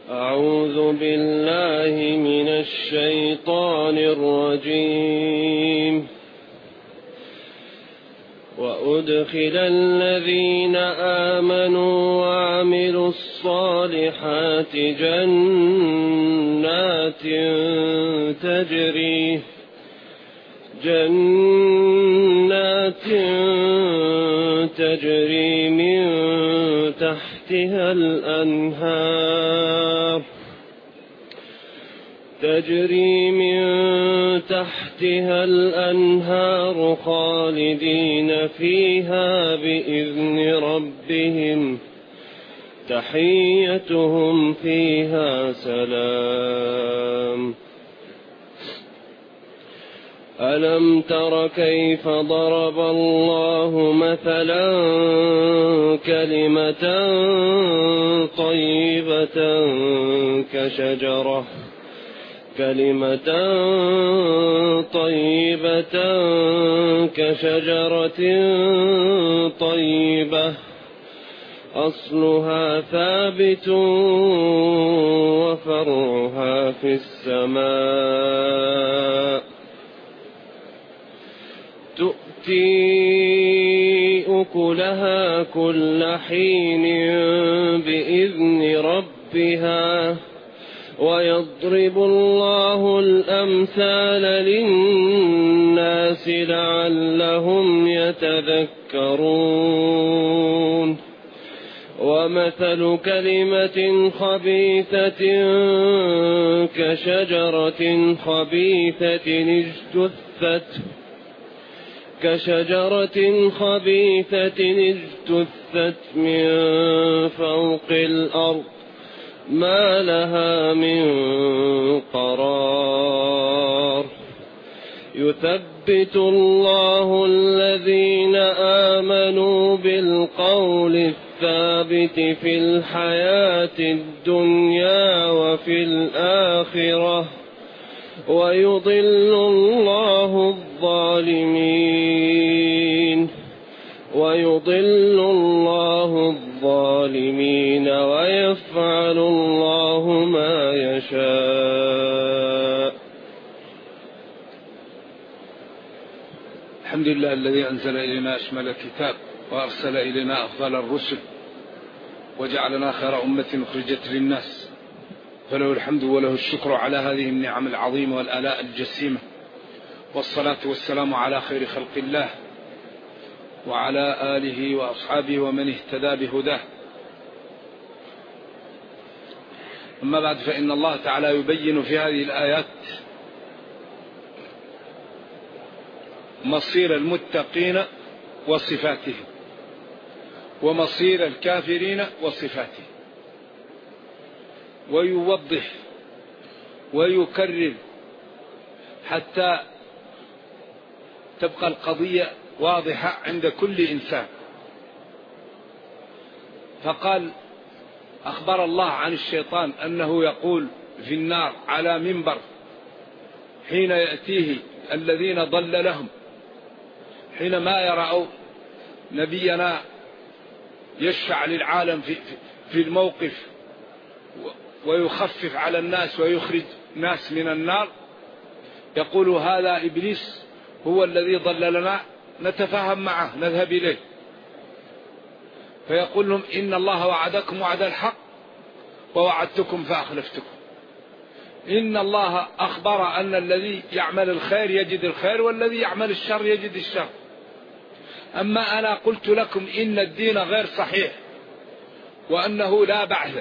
أعوذ بالله من الشيطان الرجيم. وأدخل الذين آمنوا وعملوا الصالحات جنات تجري من تحتها الأنهار خالدين فيها بإذن ربهم تحيتهم فيها سلام. ألم تر كيف ضرب الله مثلا كلمة طيبة كشجرة طيبة أصلها ثابت وفرعها في السماء تؤتي أكلها كل حين بإذن ربها ويضرب الله الأمثال للناس لعلهم يتذكرون. ومثل كلمة خبيثة كشجرة خبيثة اجتثت من فوق الأرض ما لها من قرار. يثبت الله الذين آمنوا بالقول الثابت في الحياة الدنيا وفي الآخرة ويضل الله الظالمين ويفعل الله ما يشاء. الحمد لله الذي أنزل إلينا أشمل الكتاب وأرسل إلينا أفضل الرسل وجعلنا خير أمة أخرجت للناس، فله الحمد وله الشكر على هذه النعم العظيمة والآلاء الجسيمة، والصلاة والسلام على خير خلق الله وعلى آله وأصحابه ومن اهتدى بهداه. أما بعد، فإن الله تعالى يبين في هذه الآيات مصير المتقين وصفاتهم ومصير الكافرين وصفاتهم، ويوضح ويكرر حتى تبقى القضية واضحة عند كل إنسان. فقال أخبر الله عن الشيطان أنه يقول في النار على منبر حين يأتيه الذين ضل لهم، حينما يرأوا نبينا يشفع للعالم في الموقف ويخفف على الناس ويخرج ناس من النار، يقول هذا إبليس هو الذي ضللنا، نتفاهم معه نذهب إليه. فيقول لهم إن الله وعدكم وعد الحق ووعدتكم فأخلفتكم. إن الله أخبر أن الذي يعمل الخير يجد الخير والذي يعمل الشر يجد الشر. أما أنا قلت لكم إن الدين غير صحيح وأنه لا بعث،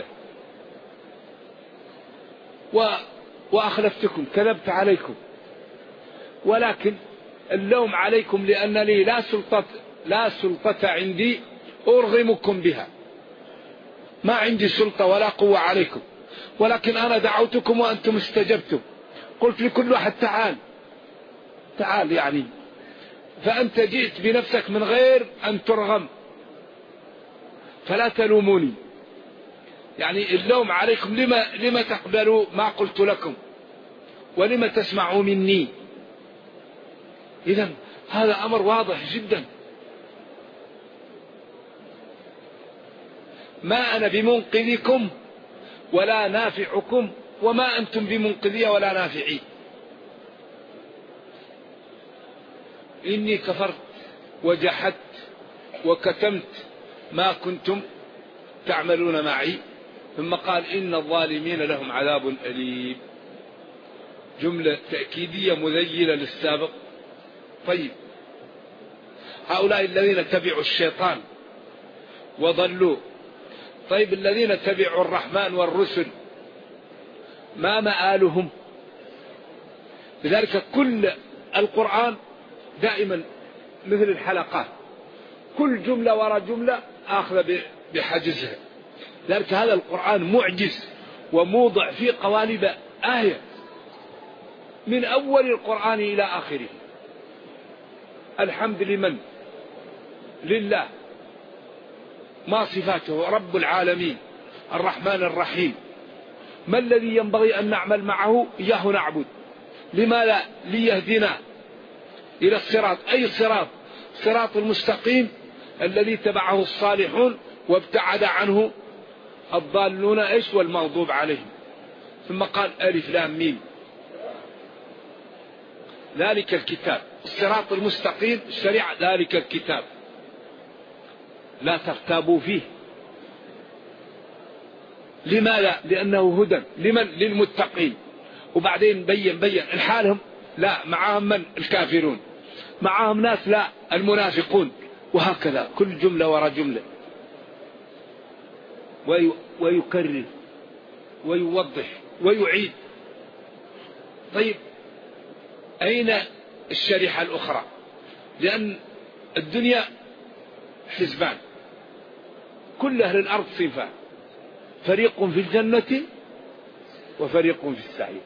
وأخلفتكم، كذبت عليكم، ولكن اللوم عليكم لأن لي لا سلطة عندي أرغمكم بها، ما عندي سلطة ولا قوة عليكم، ولكن أنا دعوتكم وأنتم استجبتم. قلت لكل واحد تعال يعني، فأنت جئت بنفسك من غير أن ترغم، فلا تلوموني. يعني اللوم عليكم، لما تقبلوا ما قلت لكم ولما تسمعوا مني. إذن هذا أمر واضح جدا. ما أنا بمنقذكم ولا نافعكم وما أنتم بمنقذية ولا نافعين. إني كفرت وجحدت وكتمت ما كنتم تعملون معي. ثم قال إن الظالمين لهم عذاب أليم. جملة تأكيدية مذيلة للسابق. طيب، هؤلاء الذين تبعوا الشيطان وضلوا. طيب، الذين تبعوا الرحمن والرسل ما مآلهم؟ لذلك كل القرآن دائما مثل الحلقات، كل جملة وراء جملة آخذ بحجزها. لذلك هذا القرآن معجز وموضع في قوالب آية من أول القرآن إلى آخره. الحمد لمن؟ لله. ما صفاته؟ رب العالمين الرحمن الرحيم. ما الذي ينبغي أن نعمل معه؟ إياه نعبد. لماذا؟ ليهدنا إلى الصراط. أي صراط؟ صراط المستقيم الذي تبعه الصالحون وابتعد عنه الضالون إيش والمغضوب عليهم. ثم قال ألف لام ميم، ذلك الكتاب. الصراط المستقيم الشريعة، ذلك الكتاب لا ترتابوا فيه. لماذا؟ لأنه هدى لمن؟ للمتقين. وبعدين بين الحالهم، لا معهم من؟ الكافرون. معهم ناس لا، المنافقون. وهكذا كل جملة وراء جملة، ويكرر ويوضح ويعيد. طيب، أين الشريحة الأخرى؟ لأن الدنيا حزبان، كل أهل الأرض صنفان، فريق في الجنة وفريق في السعير.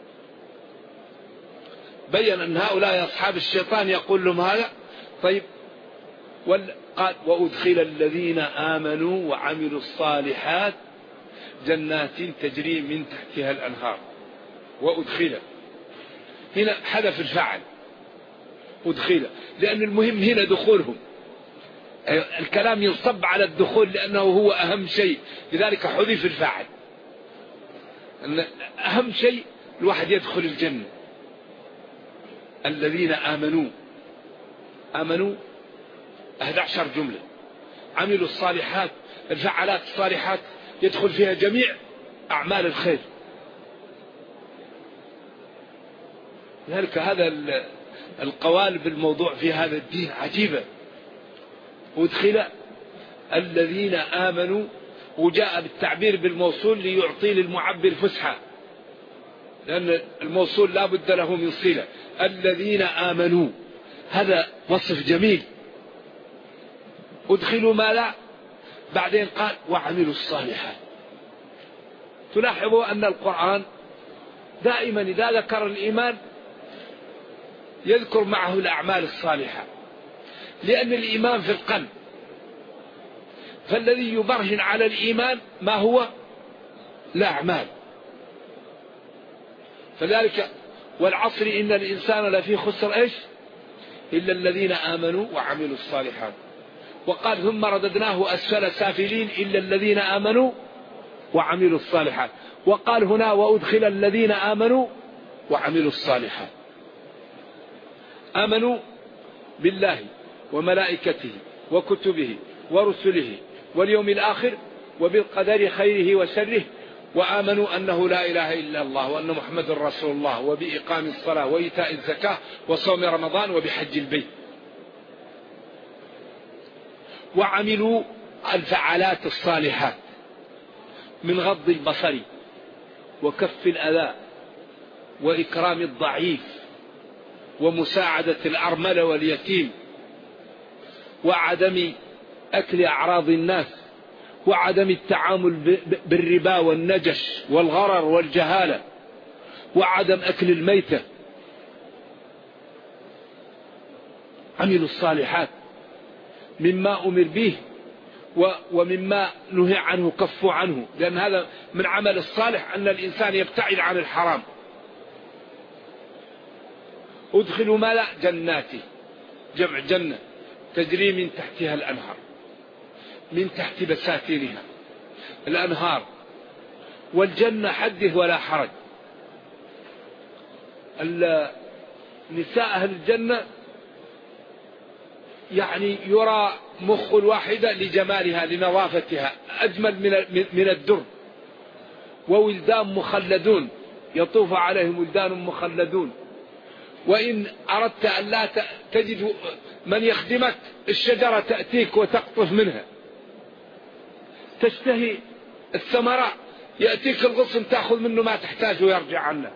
بين أن هؤلاء أصحاب الشيطان يقول لهم هذا. طيب، قال وأدخل الذين آمنوا وعملوا الصالحات جنات تجري من تحتها الأنهار. وأدخل هنا حذف الفعل، أدخل، لأن المهم هنا دخولهم. الكلام ينصب على الدخول لأنه هو أهم شيء، لذلك حذف الفاعل. أهم شيء الواحد يدخل الجنة. الذين آمنوا 11 جملة. عملوا الصالحات، الفعالات الصالحات يدخل فيها جميع أعمال الخير. لذلك هذا القوالب الموضوع في هذا الدين عجيبة. وادخل الذين آمنوا، وجاء بالتعبير بالموصول ليعطي للمعبر فسحة، لأن الموصول لا بد له من صلة. الذين آمنوا هذا وصف جميل. ادخلوا ما لا، بعدين قال وعملوا الصالحات. تلاحظوا أن القرآن دائما إذا ذكر الإيمان يذكر معه الأعمال الصالحة، لأن الإيمان في القلب، فالذي يبرهن على الإيمان ما هو؟ الأعمال. فذلك والعصر إن الإنسان لفي خسر إيش؟ إلا الذين آمنوا وعملوا الصالحات. وقال ثم رددناه أسفل سافلين إلا الذين آمنوا وعملوا الصالحات. وقال هنا وأدخل الذين آمنوا وعملوا الصالحات. آمنوا بالله وملائكته وكتبه ورسله واليوم الآخر وبالقدر خيره وشره، وآمنوا أنه لا إله إلا الله وأن محمد رسول الله، وبإقام الصلاة وإيتاء الزكاة وصوم رمضان وبحج البيت. وعملوا الفعالات الصالحات من غض البصر وكف الأذى وإكرام الضعيف ومساعدة الأرملة واليتيم وعدم أكل أعراض الناس وعدم التعامل بالربا والنجش والغرر والجهالة وعدم أكل الميتة. عملوا الصالحات مما أمر به ومما نهي عنه كفوا عنه، لأن هذا من عمل الصالح أن الإنسان يبتعد عن الحرام. ادخلوا ما لا جناته، جمع جنة تجري من تحتها الأنهار، من تحت بساتينها الأنهار. والجنة حدث ولا حرج. نساء أهل الجنة يعني يرى مخ الواحدة لجمالها لنظافتها أجمل من الدر. وولدان مخلدون يطوف عليهم ولدان مخلدون. وإن أردت أن لا تجد من يخدمك الشجرة تأتيك وتقطف منها. تشتهي الثمرة يأتيك الغصن تأخذ منه ما تحتاج ويرجع عنه.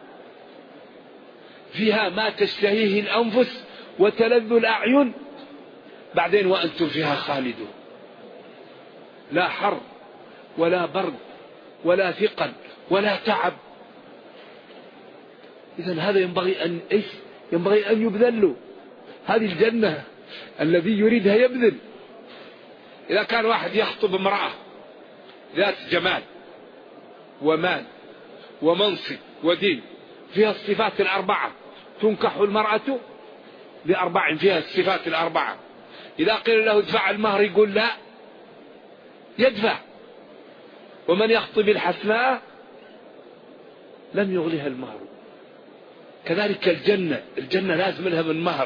فيها ما تشتهيه الأنفس وتلذ الأعين. بعدين وأنتم فيها خالدون. لا حر ولا برد ولا ثقل ولا تعب. إذن هذا ينبغي أن يبذل له. هذه الجنة الذي يريدها يبذل. إذا كان واحد يخطب امرأة ذات جمال ومال ومنصب ودين فيها الصفات الأربعة، تنكح المرأة لأربع فيها الصفات الأربعة. إذا قيل له ادفع المهر يقول لا، يدفع. ومن يخطب الحسناء لم يغلها المهر. كذلك الجنة لازم لها من مهر.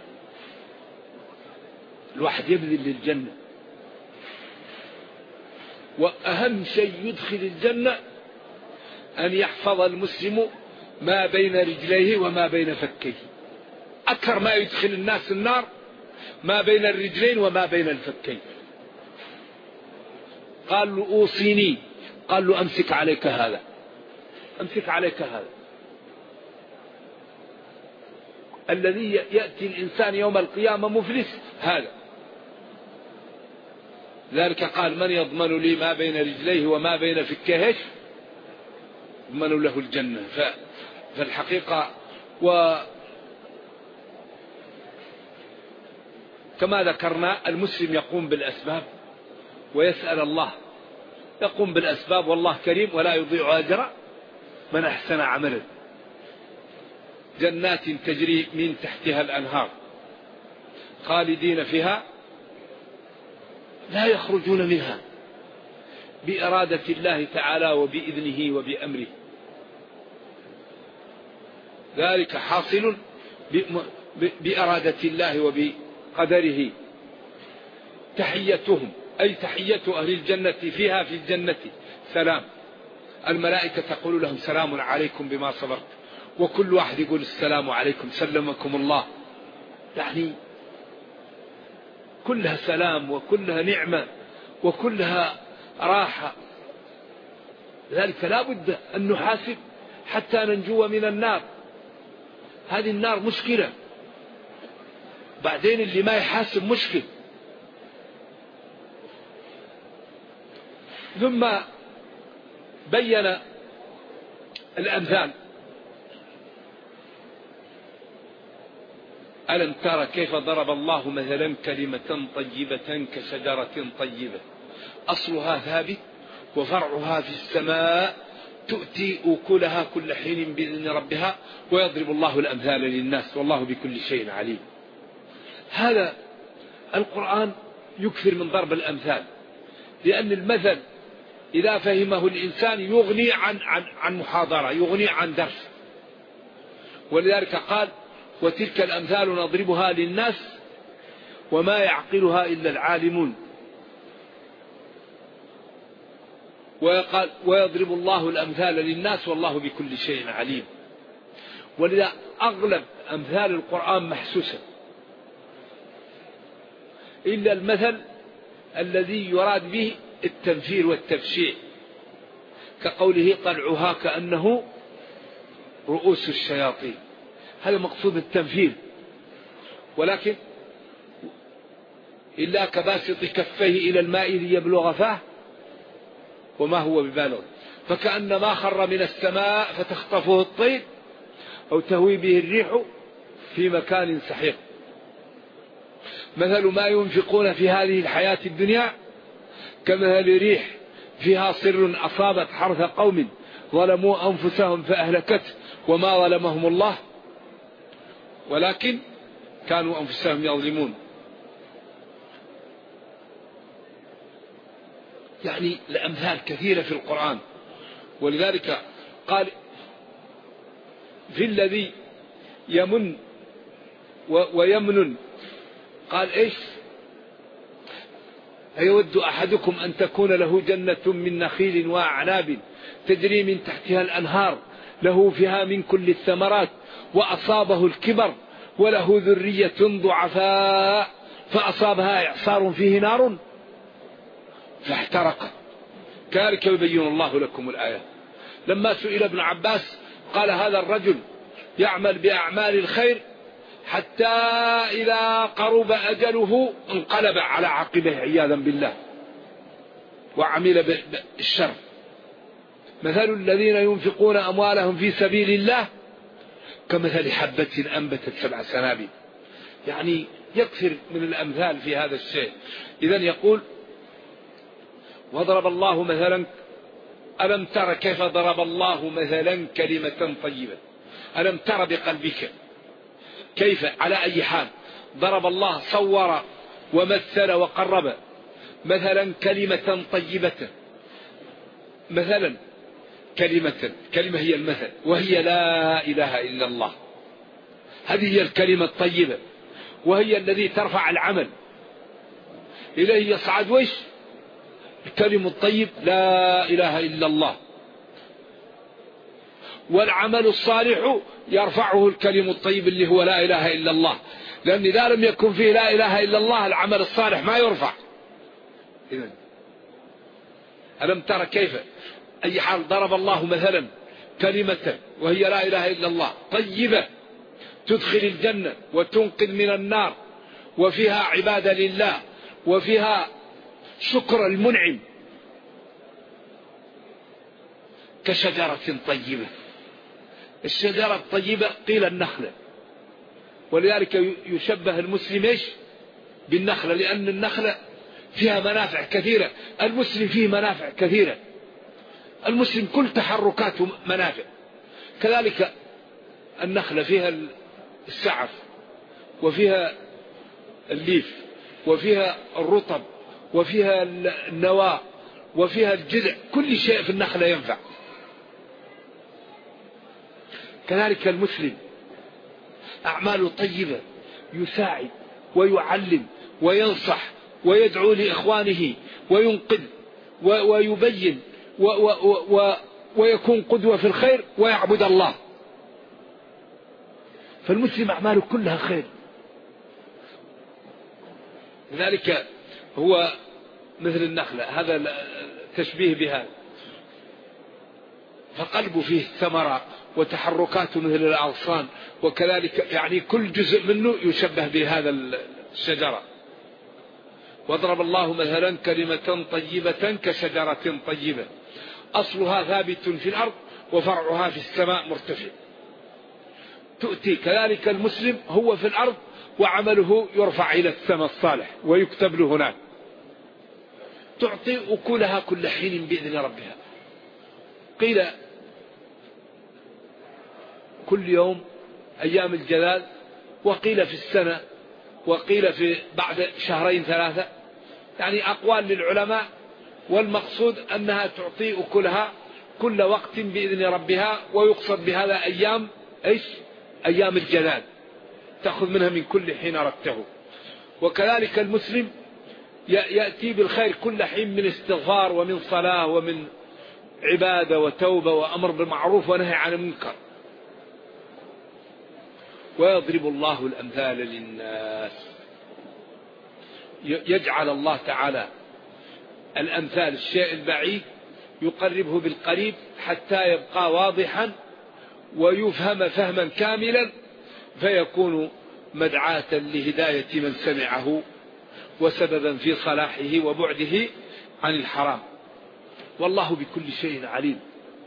الواحد يبذل للجنة. وأهم شيء يدخل الجنة أن يحفظ المسلم ما بين رجليه وما بين فكيه. أكثر ما يدخل الناس النار ما بين الرجلين وما بين الفكين. قال له أوصيني، قال له أمسك عليك هذا، أمسك عليك هذا. الذي يأتي الإنسان يوم القيامة مفلس هذا. ذلك قال من يضمن لي ما بين رجليه وما بين فكيه يضمن له الجنة. فالحقيقة كما ذكرنا المسلم يقوم بالأسباب ويسأل الله. يقوم بالأسباب والله كريم ولا يضيع أجر من أحسن عملا. جنات تجري من تحتها الأنهار خالدين فيها لا يخرجون منها بإرادة الله تعالى وبإذنه وبأمره. ذلك حاصل بإرادة الله وبقدره. تحيتهم أي تحية أهل الجنة فيها في الجنة سلام. الملائكة تقول لهم سلام عليكم بما صبرت. وكل واحد يقول السلام عليكم سلمكم الله. يعني كلها سلام وكلها نعمة وكلها راحة. لذلك لا بد أن نحاسب حتى ننجو من النار. هذه النار مشكلة. بعدين اللي ما يحاسب مشكل. ثم بين الأمثال. ألم ترى كيف ضرب الله مثلا كلمة طيبة كشجرة طيبة أصلها ثابت وفرعها في السماء تؤتي أكلها كل حين بإذن ربها ويضرب الله الأمثال للناس والله بكل شيء عليم. هذا القرآن يكثر من ضرب الأمثال لأن المثل إذا فهمه الإنسان يغني عن محاضرة، يغني عن درس. ولذلك قال وتلك الأمثال نضربها للناس وما يعقلها إلا العالمون. وقال ويضرب الله الأمثال للناس والله بكل شيء عليم. ولذا أغلب أمثال القرآن محسوسة إلا المثل الذي يراد به التنفير والتبشيع كقوله طلعها كأنه رؤوس الشياطين. هذا مقصود التنفير. ولكن إلا كباسط كفيه إلى الماء ليبلغ فاه وما هو ببالغ فكأن ما خر من السماء فتخطفه الطير أو تهوي به الريح في مكان سحيق. مثل ما ينفقون في هذه الحياة الدنيا كمثل ريح فيها صر أصابت حرث قوم ظلموا أنفسهم فأهلكته وما ظلمهم الله ولكن كانوا أنفسهم يظلمون. يعني الأمثال كثيرة في القرآن. ولذلك قال في الذي يمن ويمن قال إيش؟ أيود أحدكم أن تكون له جنة من نخيل وأعناب تجري من تحتها الأنهار له فيها من كل الثمرات وأصابه الكبر وله ذرية ضعفاء فأصابها إعصار فيه نار فاحترقت. كذلك يبين الله لكم الآيات. لما سئل ابن عباس قال هذا الرجل يعمل بأعمال الخير حتى إذا قرب أجله انقلب على عقبه عياذا بالله وعمل بالشر. مثل الذين ينفقون أموالهم في سبيل الله كمثل حبة أنبتت 7 سنابل. يعني يكثر من الأمثال في هذا الشيء. إذن يقول وضرب الله مثلا ألم تر كيف ضرب الله مثلا كلمة طيبة. ألم تر بقلبك كيف على أي حال ضرب الله صور ومثل وقرب مثلا كلمة طيبة. مثلا كلمة هي المثل وهي لا إله إلا الله. هذه هي الكلمة الطيبة وهي الذي ترفع العمل إليه يصعد ويش الكلم الطيب لا إله إلا الله. والعمل الصالح يرفعه الكلم الطيب اللي هو لا إله إلا الله. لأن إذا لم يكن فيه لا إله إلا الله العمل الصالح ما يرفع. إذن ألم ترى كيف أي حال ضرب الله مثلا كلمة وهي لا إله إلا الله طيبة تدخل الجنة وتنقذ من النار وفيها عبادة لله وفيها شكر المنعم كشجرة طيبة. الشجرة الطيبة قيل النخلة. ولذلك يشبه المسلم إيش بالنخلة لأن النخلة فيها منافع كثيرة. المسلم فيه منافع كثيرة. المسلم كل تحركاته منافع. كذلك النخلة فيها السعف وفيها الليف وفيها الرطب وفيها النواة وفيها الجذع. كل شيء في النخلة ينفع. كذلك المسلم أعماله طيبة يساعد ويعلم وينصح ويدعو لإخوانه وينقذ ويبين ويكون قدوة في الخير ويعبد الله. فالمسلم أعماله كلها خير. لذلك هو مثل النخلة. هذا تشبيه بها. فقلبه فيه ثمرة وتحركاته مثل الأغصان. وكذلك يعني كل جزء منه يشبه بهذا الشجرة. وضرب الله مثلا كلمة طيبة كشجرة طيبة أصلها ثابت في الأرض وفرعها في السماء مرتفع. تؤتي. كذلك المسلم هو في الأرض وعمله يرفع إلى السماء الصالح ويكتب له هناك. تعطي أكلها كل حين بإذن ربها. قيل كل يوم أيام الجلال وقيل في السنة وقيل في بعد 2-3 يعني أقوال للعلماء. والمقصود أنها تعطي أكلها كل وقت بإذن ربها. ويقصد بهذا أيام إيش أيام الجلال تأخذ منها من كل حين أردته. وكذلك المسلم يأتي بالخير كل حين من استغفار ومن صلاة ومن عبادة وتوبة وأمر بالمعروف ونهي عن المنكر. ويضرب الله الأمثال للناس. يجعل الله تعالى الأمثال الشيء البعيد يقربه بالقريب حتى يبقى واضحا ويفهم فهما كاملا فيكون مدعاة لهداية من سمعه وسببا في صلاحه وبعده عن الحرام. والله بكل شيء عليم.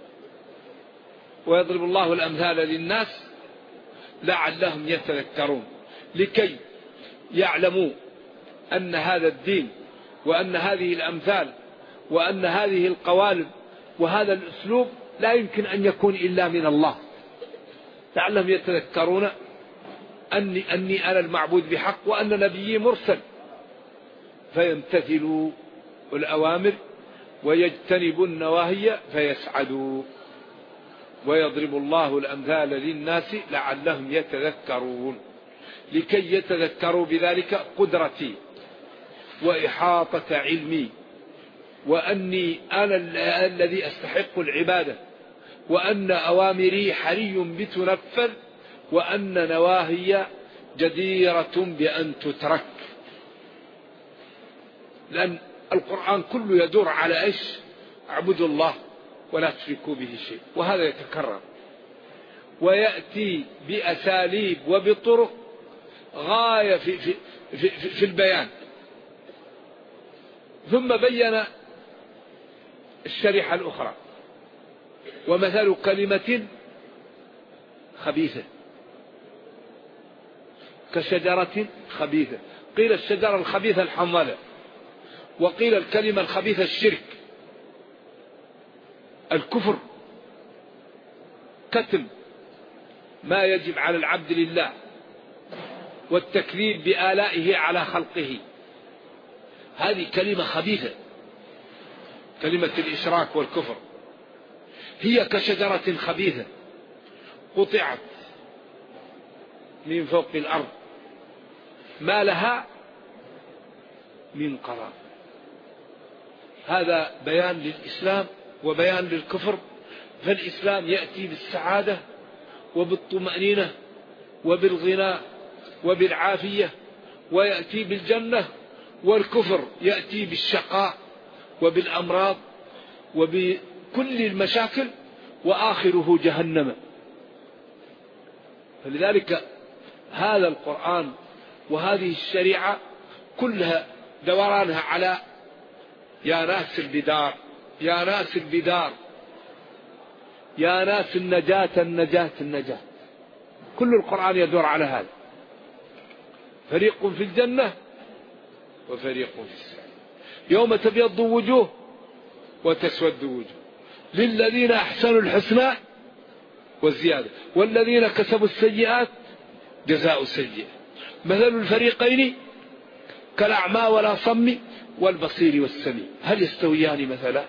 ويضرب الله الأمثال للناس لعلهم يتذكرون لكي يعلموا أن هذا الدين وأن هذه الأمثال وأن هذه القوالب وهذا الأسلوب لا يمكن أن يكون إلا من الله. لعلهم يتذكرون أني أنا المعبود بحق وأن نبيي مرسل فيمتثلوا الأوامر ويجتنبوا النواهي فيسعدوا. ويضرب الله الأمثال للناس لعلهم يتذكرون. لكي يتذكروا بذلك قدرتي وإحاطة علمي، وأني أنا الذي أستحق العبادة، وأن أوامري حري بتنفذ، وأن نواهي جديرة بأن تترك. لأن القرآن كله يدور على إيش؟ اعبدوا الله ولا تشركوا به شيء، وهذا يتكرر ويأتي بأساليب وبطرق غاية في البيان. ثم بين الشريحة الأخرى: ومثل كلمة خبيثة كشجرة خبيثة. قيل الشجرة الخبيثة الحنظلة، وقيل الكلمة الخبيثة الشرك، الكفر، كتم ما يجب على العبد لله، والتكذيب بآلائه على خلقه. هذه كلمة خبيثة، كلمة الإشراك والكفر. هي كشجرة خبيثة قطعت من فوق الأرض ما لها من قرار. هذا بيان للإسلام وبيان للكفر. فالإسلام يأتي بالسعادة وبالطمأنينة وبالغنى وبالعافية، ويأتي بالجنة، والكفر يأتي بالشقاء وبالأمراض وبكل المشاكل، وآخره جهنم. فلذلك هذا القرآن وهذه الشريعة كلها دورانها على يا ناس البدار، يا ناس البدار، يا ناس النجاة النجاة النجاة. كل القرآن يدور على هذا. فريق في الجنة وفريق في السعير. يوم تبيض وجوه وتسود وجوه. للذين أحسنوا الحسنى والزيادة، والذين كسبوا السيئات جزاء سيئة. مثل الفريقين كالأعمى ولا صم والبصير والسميع هل يستويان مثلا؟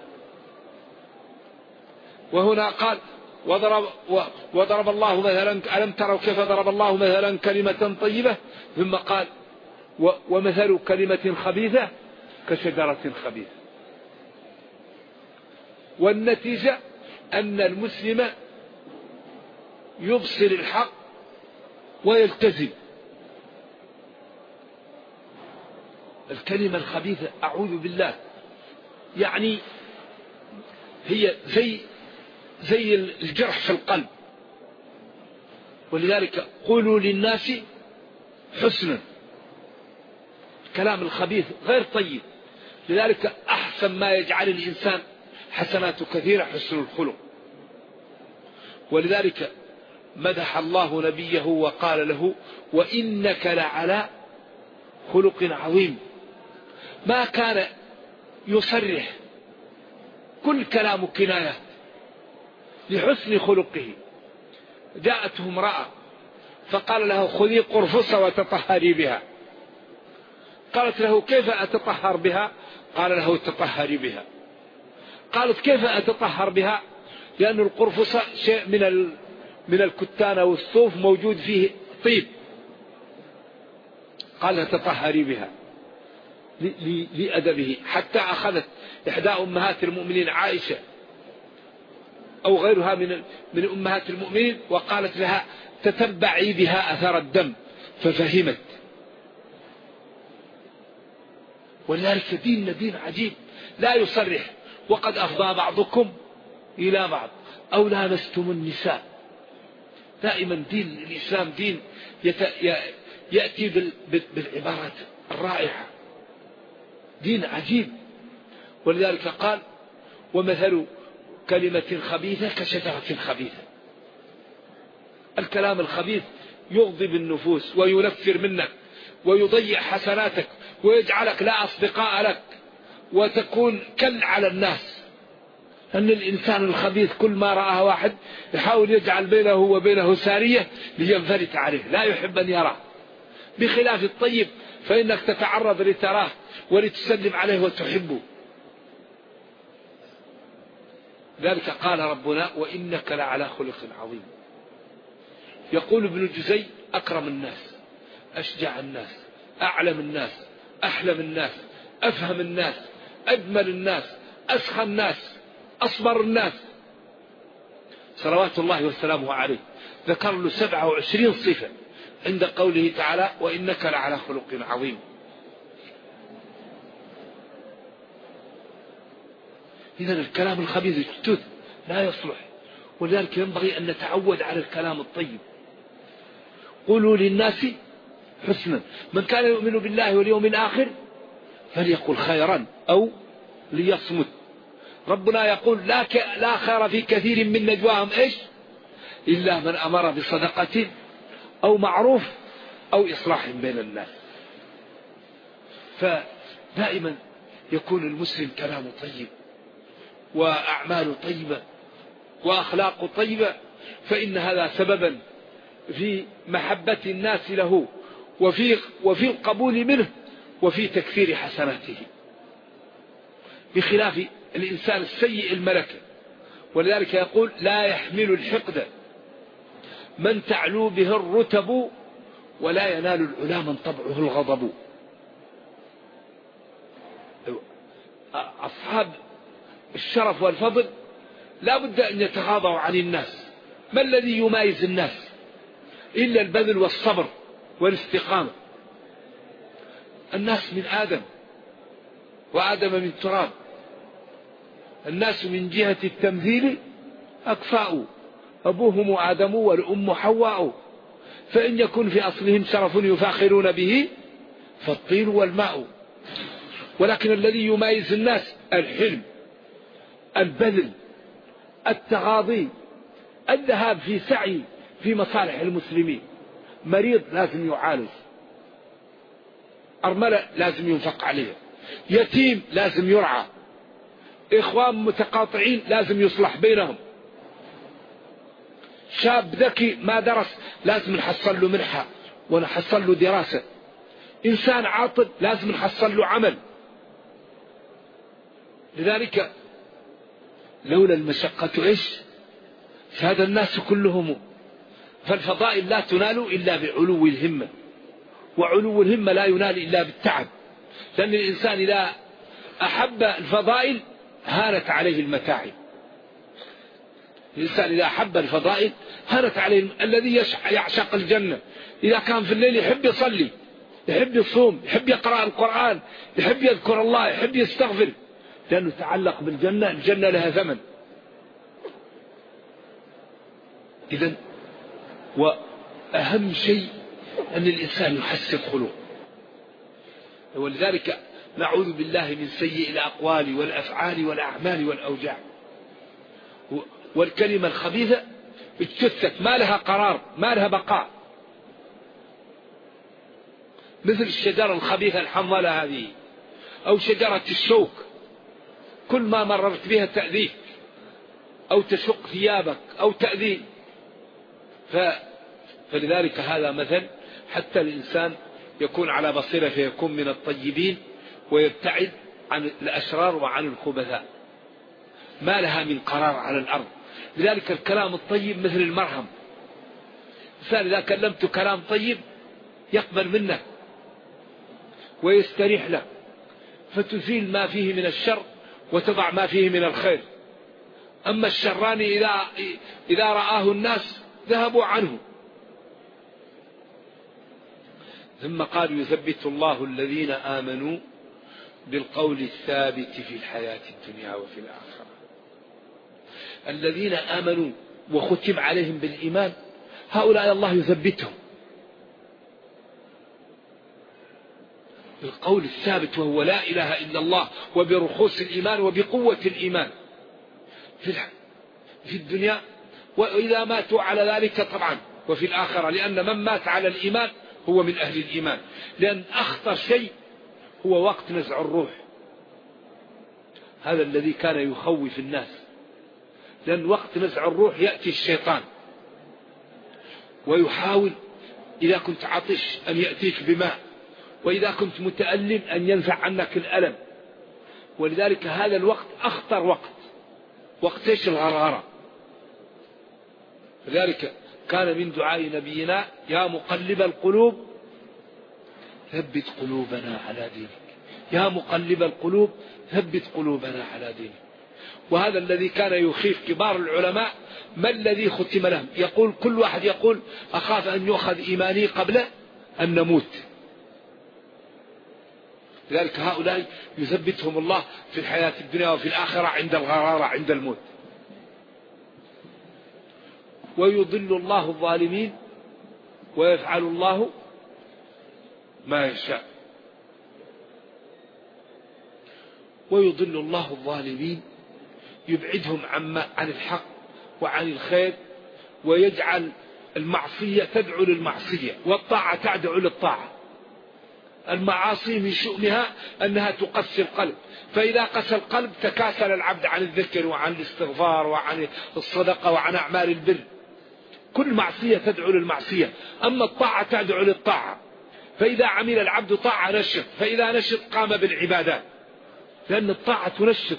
وهنا قال وضرب الله مثلا، ألم تروا كيف ضرب الله مثلا كلمة طيبة، ثم قال ومثل كلمة خبيثة كشجرة خبيثة. والنتيجة أن المسلم يبصر الحق ويلتزم. الكلمة الخبيثة أعوذ بالله يعني هي زي الجرح في القلب. ولذلك قولوا للناس حسنا. الكلام الخبيث غير طيب. لذلك أحسن ما يجعل الإنسان حسنات كثيرة حسن الخلق. ولذلك مدح الله نبيه وقال له وإنك لعلى خلق عظيم. ما كان يصرح، كل كلام كناية لحسن خلقه. جاءته امرأة فقال له خذي قرفصة وتطهري بها. قالت له كيف أتطهر بها؟ قال له تطهري بها. قالت كيف أتطهر بها؟ لأن القرفصة شيء من الكتان والصوف موجود فيه طيب. قال تطهري بها لأدبه. حتى أخذت إحدى أمهات المؤمنين عائشة أو غيرها من أمهات المؤمنين وقالت لها تتبعي بها أثر الدم، ففهمت. ولذلك ديننا دين عجيب لا يصرح. وقد أفضى بعضكم إلى بعض أو لامستم النساء. دائما دين الإسلام دين يأتي بالعبارات الرائعة، دين عجيب. ولذلك قال ومثل كلمة خبيثة كشجرة خبيثة. الكلام الخبيث يغضب النفوس وينفر منك ويضيع حسناتك ويجعلك لا أصدقاء لك وتكون كل على الناس. أن الإنسان الخبيث كل ما رآه واحد يحاول يجعل بينه وبينه سارية لينفرت عليه، لا يحب أن يراه. بخلاف الطيب فإنك تتعرض لتراه ولتسلم عليه وتحبه. ذلك قال ربنا وإنك لعلى خلق عظيم. يقول ابن الجزي أكرم الناس، أشجع الناس، أعلم الناس، أحلم الناس، أفهم الناس، أجمل الناس، أسخى الناس، أصبر الناس، صلوات الله وسلامه عليه، ذكر له 27 صفة عند قوله تعالى وإنك لعلى خلق عظيم. إذن الكلام الخبيث الجدد لا يصلح، ولذلك ينبغي أن نتعود على الكلام الطيب. قولوا للناس حسنا، من كان يؤمن بالله واليوم الآخر فليقل خيرا أو ليصمت. ربنا يقول لا خير في كثير من نجواهم إيش إلا من أمر بصدقة أو معروف أو إصلاح بين الناس. فدائما يكون المسلم كلامه طيب وأعماله طيبة وأخلاقه طيبة، فإن هذا سببا في محبة الناس له وفي القبول منه وفي تكثير حسناته، بخلاف الإنسان السيء الملكة. ولذلك يقول لا يحمل الحقد من تعلو به الرتب ولا ينال العلا من طبعه الغضب. أصحاب الشرف والفضل لا بد أن يتغاضوا عن الناس. ما الذي يميز الناس إلا البذل والصبر والاستقامة. الناس من آدم وآدم من تراب، الناس من جهة التمثيل أكفاء، أبوهم آدم والأم حواء، فإن يكن في أصلهم شرف يفاخرون به فالطين والماء. ولكن الذي يميز الناس الحلم، البذل، التغاضي، الذهاب في سعي في مصالح المسلمين. مريض لازم يعالج، أرملة لازم ينفق عليه، يتيم لازم يرعى، إخوان متقاطعين لازم يصلح بينهم، شاب ذكي ما درس لازم نحصل له منحة ونحصل له دراسة، إنسان عاطل لازم نحصل له عمل. لذلك لولا المشقة إيش فهذا الناس كلهم. فالفضائل لا تنال إلا بعلو الهمة، وعلو الهمة لا ينال إلا بالتعب، لأن الإنسان إذا أحب الفضائل هانت عليه المتاعب. الإنسان إذا أحب الفضائل هانت عليه. الذي يعشق الجنة إذا كان في الليل يحب يصلي، يحب يصوم، يحب يقرأ القرآن، يحب يذكر الله، يحب يستغفر، لأنه تعلق بالجنة. الجنة لها ثمن. إذن وأهم شيء أن الإنسان يحسن خلقه. ولذلك نعوذ بالله من سيء الأقوال والأفعال والأعمال والأوجاع. والكلمة الخبيثة اجتثت ما لها قرار، ما لها بقاء، مثل الشجرة الخبيثة الحنظلة هذه، أو شجرة الشوك، كل ما مررت بها تأذيك أو تشق ثيابك أو تأذي. فلذلك هذا مثل حتى الإنسان يكون على بصيرة فيكون من الطيبين ويبتعد عن الأشرار وعن الخبثاء، ما لها من قرار على الأرض. لذلك الكلام الطيب مثل المرهم، الإنسان إذا كلمت كلام طيب يقبل منك ويستريح له، فتزيل ما فيه من الشر وتضع ما فيه من الخير. أما الشران إذا رآه الناس ذهبوا عنه. ثم قال يثبت الله الذين آمنوا بالقول الثابت في الحياة الدنيا وفي الآخرة. الذين آمنوا وختم عليهم بالإيمان هؤلاء الله يثبتهم بالقول الثابت، وهو لا إله إلا الله، وبرخوص الإيمان وبقوة الإيمان في الدنيا، وإذا ماتوا على ذلك طبعا وفي الآخرة، لأن من مات على الإيمان هو من أهل الإيمان. لأن أخطر شيء هو وقت نزع الروح، هذا الذي كان يخوف الناس، لأن وقت نزع الروح يأتي الشيطان ويحاول إذا كنت عطش أن يأتيك بماء، وإذا كنت متألم أن ينزع عنك الألم. ولذلك هذا الوقت أخطر وقت، وقت ايش الغرارة. لذلك كان من دعاء نبينا يا مقلب القلوب ثبت قلوبنا على دينك، يا مقلب القلوب ثبت قلوبنا على دينك. وهذا الذي كان يخيف كبار العلماء، ما الذي ختم لهم؟ يقول كل واحد يقول أخاف أن يؤخذ إيماني قبل أن نموت. لذلك هؤلاء يثبتهم الله في الحياة الدنيا وفي الآخرة عند الغرارة عند الموت. ويضل الله الظالمين ويفعل الله ما يشاء. ويضل الله الظالمين، يبعدهم عن الحق وعن الخير، ويجعل المعصية تدعو للمعصية والطاعة تدعو للطاعة. المعاصي من شؤمها أنها تقسي القلب، فإذا قسى القلب تكاسل العبد عن الذكر وعن الاستغفار وعن الصدقة وعن أعمال البر. كل معصية تدعو للمعصية، أما الطاعة تدعو للطاعة. فإذا عمل العبد طاعة نشط، فإذا نشط قام بالعبادات، لأن الطاعة تنشط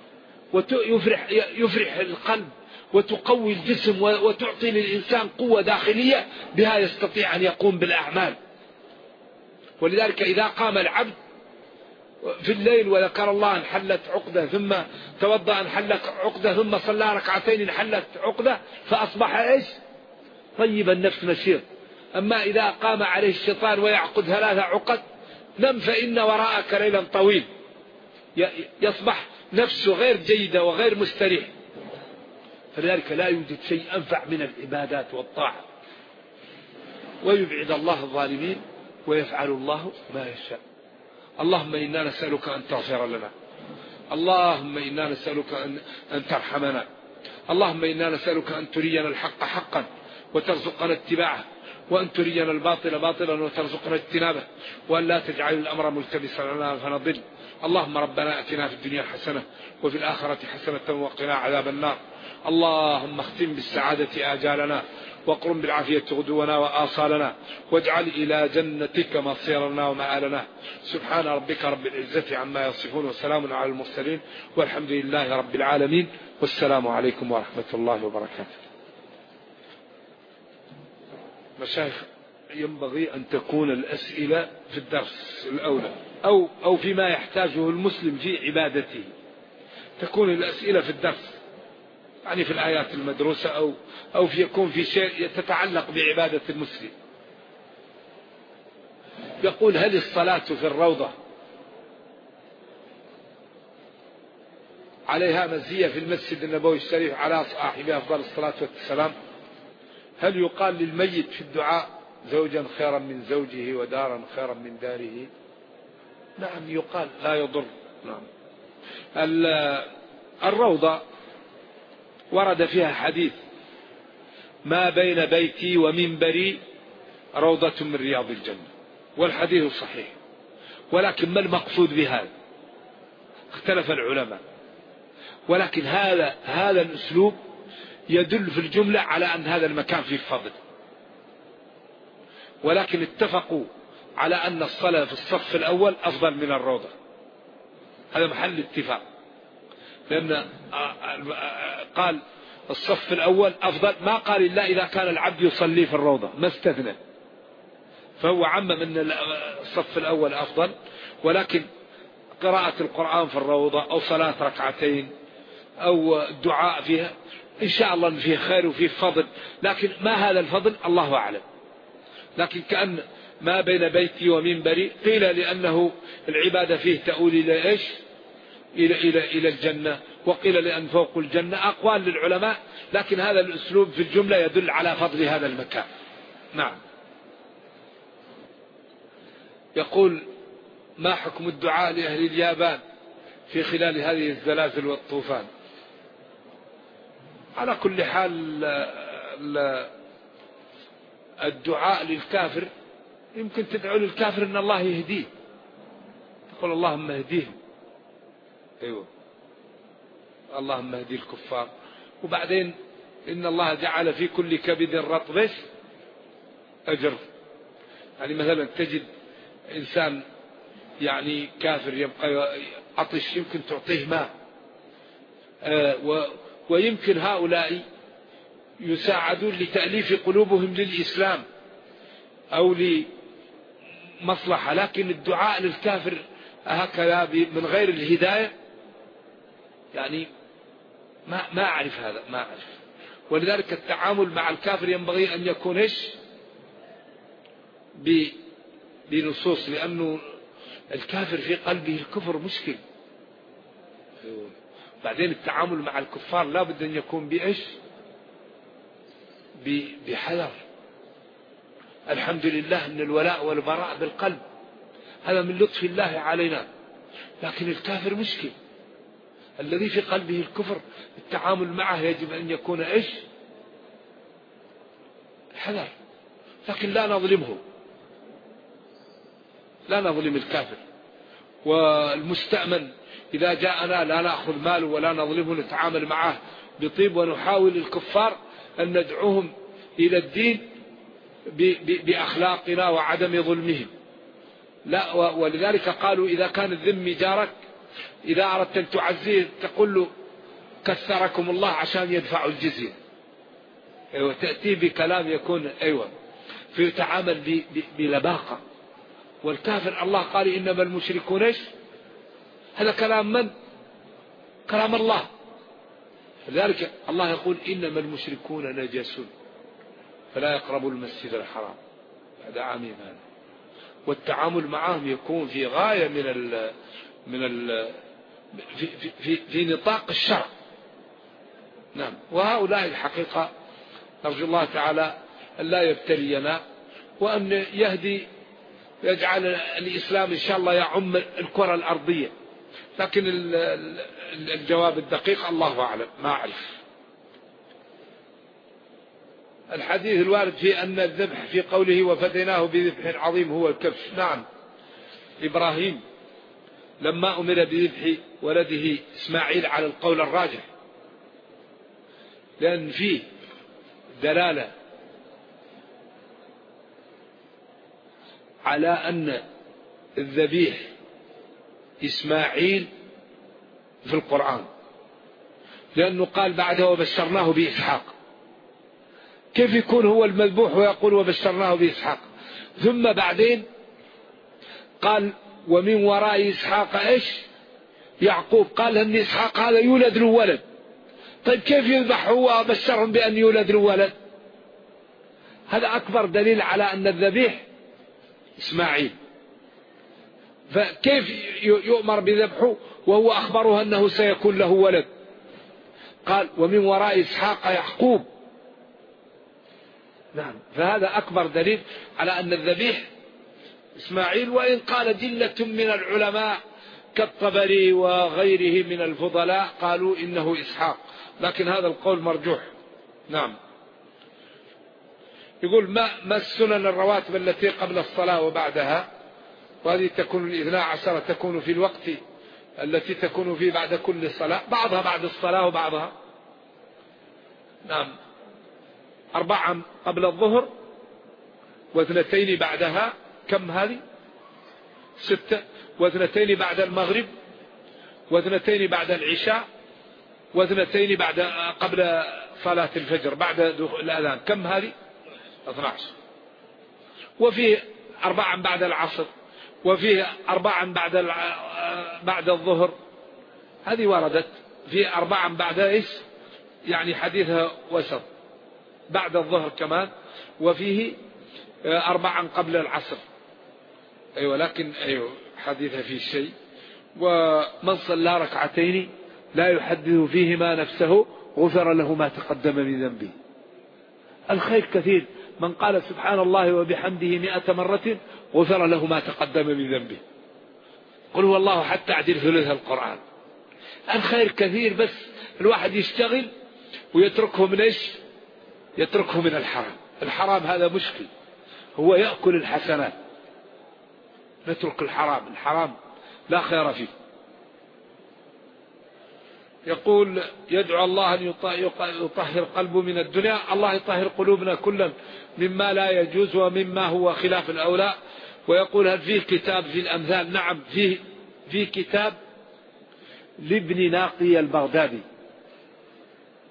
ويفرح القلب وتقوي الجسم وتعطي للإنسان قوة داخلية بها يستطيع أن يقوم بالأعمال. ولذلك إذا قام العبد في الليل وذكر الله انحلت عقدة، ثم توضأ انحلت عقدة، ثم صلى ركعتين انحلت عقدة، فأصبح إيش؟ طيب النفس نشيط. أما إذا قام عليه الشيطان ويعقد 3 عقد، نم فإن وراءك ليلا طويل، يصبح نفسه غير جيدة وغير مستريح. فلذلك لا يوجد شيء أنفع من العبادات والطاعة. ويبعد الله الظالمين ويفعل الله ما يشاء. اللهم إنا نسألك أن تغفر لنا، اللهم إنا نسألك أن ترحمنا، اللهم إنا نسألك أن ترينا الحق حقا وترزقنا اتباعه، وأن ترينا الباطل باطلا وترزقنا اجتنابه، وأن لا تجعل الأمر ملتبسا لنا فنضل. اللهم ربنا أتنا في الدنيا حسنة وفي الآخرة حسنة وقنا عذاب النار. اللهم اختم بالسعادة آجالنا، وقرم بالعافية غدونا وآصالنا، واجعل إلى جنتك مصيرنا ومآلنا. سبحان ربك رب العزة عما يصفون، وسلام على المرسلين، والحمد لله رب العالمين، والسلام عليكم ورحمة الله وبركاته. مشايخ، ينبغي أن تكون الأسئلة في الدرس الأولى أو فيما يحتاجه المسلم في عبادته، تكون الأسئلة في الدرس، يعني في الآيات المدروسة أو يكون في شيء تتعلق بعبادة المسلم. يقول هل الصلاة في الروضة عليها مزية في المسجد النبوي الشريف على صاحبه أفضل الصلاة والسلام؟ هل يقال للميت في الدعاء زوجا خيرا من زوجه ودارا خيرا من داره؟ نعم يقال، لا يضر. نعم. الروضة ورد فيها حديث ما بين بيتي ومنبري روضة من رياض الجنة، والحديث صحيح. ولكن ما المقصود بهذا؟ اختلف العلماء، ولكن هذا الأسلوب يدل في الجملة على أن هذا المكان فيه فضل، ولكن اتفقوا على أن الصلاة في الصف الأول أفضل من الروضة. هذا محل اتفاق، لأن قال الصف الأول أفضل، ما قال إلا إذا كان العبد يصلي في الروضة، ما استثنى، فهو عم من الصف الأول أفضل. ولكن قراءة القرآن في الروضة أو صلاة ركعتين أو الدعاء فيها إن شاء الله فيه خير وفيه فضل، لكن ما هذا الفضل الله أعلم. لكن كأن ما بين بيتي ومنبري قيل لأنه العبادة فيه تؤول إلى إيش؟ إلى الجنة، وقيل لأن فوق الجنة، أقوال للعلماء، لكن هذا الأسلوب في الجملة يدل على فضل هذا المكان. نعم. يقول ما حكم الدعاء لأهل اليابان في خلال هذه الزلازل والطوفان؟ على كل حال الدعاء للكافر يمكن تدعو للكافر ان الله يهديه، تقول اللهم اهديهم، ايوه اللهم اهدي الكفار. وبعدين ان الله جعل في كل كبد رطب اجر. يعني مثلا تجد انسان يعني كافر يبقى عطش، يمكن تعطيه ماء ويمكن هؤلاء يساعدون لتأليف قلوبهم للإسلام أو لمصلحة، لكن الدعاء للكافر هكذا من غير الهداية يعني ما أعرف هذا، ما أعرف. ولذلك التعامل مع الكافر ينبغي أن يكون إيش؟ بنصوص، لأنه الكافر في قلبه الكفر مشكل. بعدين التعامل مع الكفار لا بد أن يكون بإيش؟ بحذر. الحمد لله أن الولاء والبراء بالقلب، هذا من لطف الله علينا، لكن الكافر مشكل الذي في قلبه الكفر، التعامل معه يجب أن يكون إيش؟ حذر. لكن لا نظلمه، لا نظلم الكافر. والمستأمن إذا جاءنا لا نأخذ ماله ولا نظلمه، نتعامل معه بطيب، ونحاول الكفار أن ندعوهم إلى الدين بأخلاقنا وعدم ظلمهم. لا، ولذلك قالوا إذا كان الذمي جارك إذا أردت أن تعزيه تقول له كثركم الله عشان يدفعوا الجزية. أيوة، تأتي بكلام يكون فيتعامل بلباقة. والكافر الله قال إنما المشركون إيش؟ هذا كلام من؟ كلام الله. لذلك الله يقول إنما المشركون نجس فلا يقربوا المسجد الحرام بعد عامهم هذا. والتعامل معهم يكون في غاية في نطاق الشرع. نعم. وهؤلاء الحقيقة نرجو الله تعالى أن لا يبتلينا، وأن يهدي يجعل الإسلام إن شاء الله يعم الكرة الأرضية، لكن الجواب الدقيق الله أعلم، ما أعرف. الحديث الوارد في أن الذبح في قوله وفديناه بذبح عظيم هو الكبش. نعم، إبراهيم لما أمر بذبح ولده إسماعيل على القول الراجح، لأن فيه دلالة على أن الذبيح إسماعيل في القرآن، لأنه قال بعده وبشرناه بإسحاق. كيف يكون هو المذبوح ويقول وبشرناه بإسحاق؟ ثم بعدين قال ومن وراء إسحاق إيش؟ يعقوب. قال أن إسحاق هذا يولد له ولد. طيب كيف يذبح هو وبشرهم بأن يولد له ولد؟ هذا أكبر دليل على أن الذبيح إسماعيل. فكيف يؤمر بذبحه وهو أخبره أنه سيكون له ولد؟ قال ومن وراء إسحاق يعقوب. نعم، فهذا أكبر دليل على أن الذبيح إسماعيل. وإن قال جلة من العلماء كالطبري وغيره من الفضلاء قالوا إنه إسحاق، لكن هذا القول مرجوح. نعم. يقول ما السنن الرواتب التي قبل الصلاة وبعدها؟ وهذه تكون 12 تكون في الوقت التي تكون فيه بعد كل صلاة، بعضها بعد الصلاة وبعضها. نعم، 4 قبل الظهر، و2 بعدها. كم هذه؟ 6. و2 بعد المغرب، و2 بعد العشاء، و2 بعد قبل صلاة الفجر بعد الأذان. كم هذه؟ 12. وفيه 4 بعد العصر، وفيه 4 بعد الظهر. هذه وردت في 4 بعد إيش؟ يعني حديثها وسط بعد الظهر كمان، وفيه 4 قبل العصر. أيوة، لكن أيوة حديثها فيه شيء. ومن صلى 2 ركعتين لا يحدث فيهما نفسه غفر له ما تقدم من ذنبه. الخير كثير، من قال سبحان الله وبحمده 100 مرة غفر له ما تقدم من ذنبه. قل هو الله حتى عدل ثلث القرآن. الخير كثير، بس الواحد يشتغل ويتركه من إيش؟ يتركه من الحرام. الحرام هذا مشكل، هو يأكل الحسنات. نترك الحرام، الحرام لا خير فيه. يقول يدعو الله أن يطهر قلبه من الدنيا. الله يطهر قلوبنا كلا مما لا يجوز ومما هو خلاف الأولى. ويقول هل فيه كتاب في الأمثال؟ نعم، فيه كتاب لابن ناقي البغدادي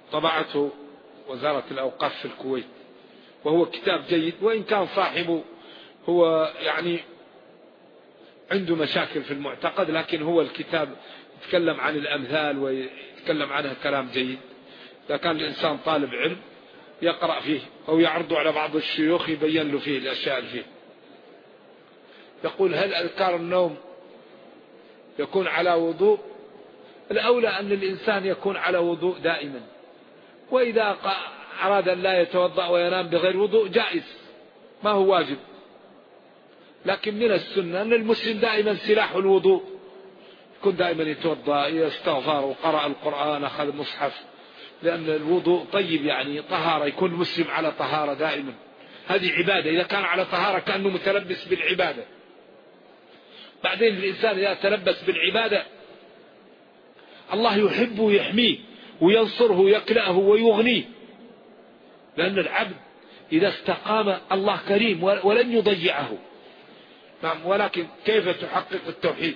طبعته وزارة الأوقاف في الكويت، وهو كتاب جيد، وإن كان صاحبه هو يعني عنده مشاكل في المعتقد، لكن هو الكتاب يتكلم عن الأمثال ويتكلم عنها كلام جيد. إذا كان الإنسان طالب علم يقرأ فيه أو يعرضه على بعض الشيوخ يبين له فيه الأشياء اللي فيه. يقول: هل أذكار النوم يكون على وضوء؟ الأولى أن الإنسان يكون على وضوء دائما، وإذا أراد أن لا يتوضأ وينام بغير وضوء جائز، ما هو واجب. لكن من السنة أن المسلم دائما سلاح الوضوء، يكون دائما يتوضأ، يستغفر وقرأ القرآن، أخذ المصحف، لأن الوضوء طيب يعني طهارة، يكون المسلم على طهارة دائما. هذه عبادة، إذا كان على طهارة كأنه متلبس بالعبادة. بعدين الإنسان إذا تلبس بالعبادة الله يحبه ويحميه وينصره ويكلأه ويغنيه، لأن العبد إذا استقام الله كريم ولن يضيعه. نعم. ولكن كيف تحقق التوحيد؟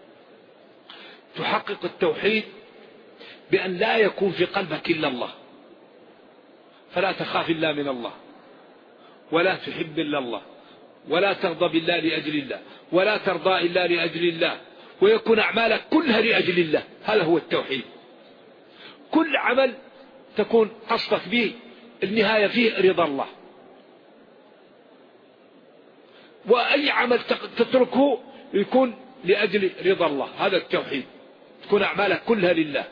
تحقق التوحيد بأن لا يكون في قلبك إلا الله، فلا تخاف إلا من الله، ولا تحب إلا الله، ولا ترضى بالله لأجل الله، ولا ترضى إلا لأجل الله، ويكون أعمالك كلها لأجل الله. هذا هو التوحيد. كل عمل تكون قصدك به النهاية فيه رضا الله، وأي عمل تتركه يكون لأجل رضا الله. هذا التوحيد، تكون أعمالك كلها لله.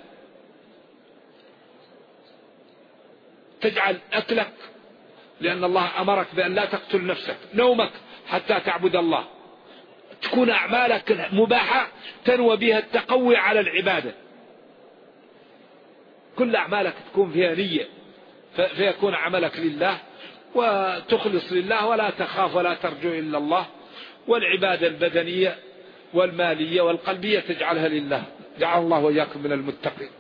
تجعل أكلك لأن الله أمرك بأن لا تقتل نفسك، نومك حتى تعبد الله، تكون أعمالك مباحة تنوى بها التقوي على العبادة. كل أعمالك تكون فيها نية، فيكون عملك لله وتخلص لله، ولا تخاف ولا ترجو إلا الله. والعبادة البدنية والمالية والقلبية تجعلها لله. جعل الله وإياكم من المتقين.